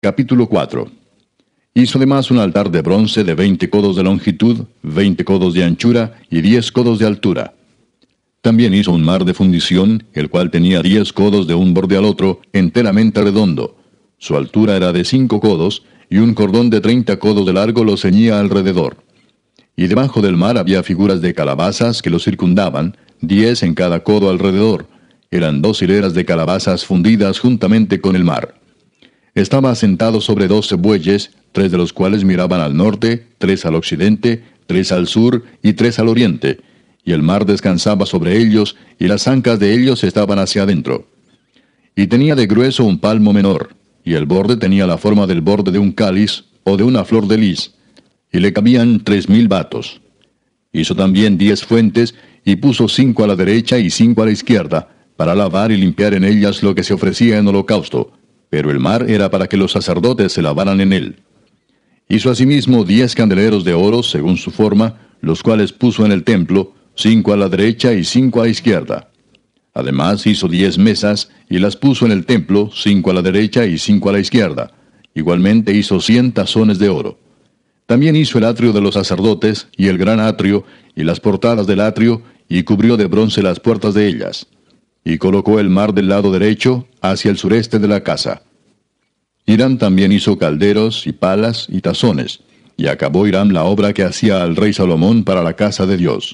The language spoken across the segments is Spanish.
Capítulo 4. Hizo además un altar de bronce de 20 codos de longitud, 20 codos de anchura y 10 codos de altura. También hizo un mar de fundición, el cual tenía 10 codos de un borde al otro, enteramente redondo. Su altura era de 5 codos, y un cordón de 30 codos de largo lo ceñía alrededor. Y debajo del mar había figuras de calabazas que lo circundaban, 10 en cada codo alrededor. Eran 2 hileras de calabazas fundidas juntamente con el mar. Estaba sentado sobre 12 bueyes, 3 de los cuales miraban al norte, 3 al occidente, 3 al sur y 3 al oriente, y el mar descansaba sobre ellos, y las ancas de ellos estaban hacia adentro. Y tenía de grueso un palmo menor, y el borde tenía la forma del borde de un cáliz, o de una flor de lis, y le cabían 3000 batos. Hizo también 10 fuentes, y puso 5 a la derecha y 5 a la izquierda, para lavar y limpiar en ellas lo que se ofrecía en holocausto, pero el mar era para que los sacerdotes se lavaran en él. Hizo asimismo 10 candeleros de oro según su forma, los cuales puso en el templo, 5 a la derecha y 5 a la izquierda. Además hizo 10 mesas, y las puso en el templo, 5 a la derecha y 5 a la izquierda. Igualmente hizo 100 tazones de oro. También hizo el atrio de los sacerdotes, y el gran atrio, y las portadas del atrio, y cubrió de bronce las puertas de ellas. Y colocó el mar del lado derecho, hacia el sureste de la casa. Hiram también hizo calderos, y palas, y tazones, y acabó Hiram la obra que hacía al rey Salomón para la casa de Dios.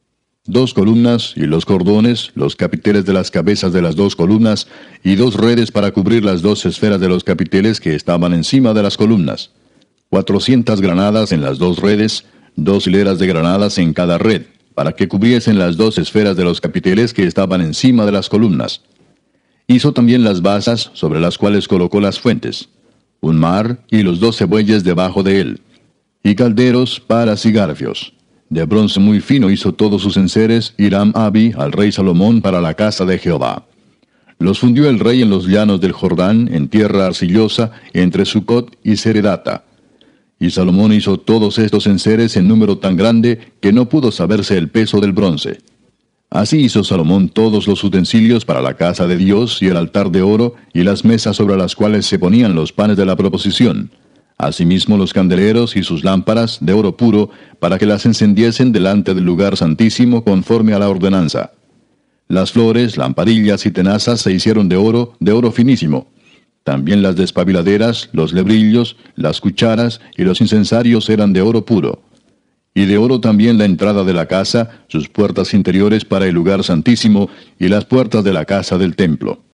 2 columnas, y los cordones, los capiteles de las cabezas de las 2 columnas, y 2 redes para cubrir las 2 esferas de los capiteles que estaban encima de las columnas. 400 granadas en las 2 redes, 2 hileras de granadas en cada red, para que cubriesen las 2 esferas de los capiteles que estaban encima de las columnas. Hizo también las basas, sobre las cuales colocó las fuentes, un mar y los 12 bueyes debajo de él, y calderos, palas y garfios. De bronce muy fino hizo todos sus enseres Hiram Abi al rey Salomón para la casa de Jehová. Los fundió el rey en los llanos del Jordán, en tierra arcillosa, entre Sucot y Seredata. Y Salomón hizo todos estos enseres en número tan grande que no pudo saberse el peso del bronce. Así hizo Salomón todos los utensilios para la casa de Dios, y el altar de oro, y las mesas sobre las cuales se ponían los panes de la proposición. Asimismo los candeleros y sus lámparas de oro puro, para que las encendiesen delante del lugar santísimo conforme a la ordenanza. Las flores, lamparillas y tenazas se hicieron de oro finísimo. También las despabiladeras, los lebrillos, las cucharas y los incensarios eran de oro puro. Y de oro también la entrada de la casa, sus puertas interiores para el lugar santísimo, y las puertas de la casa del templo.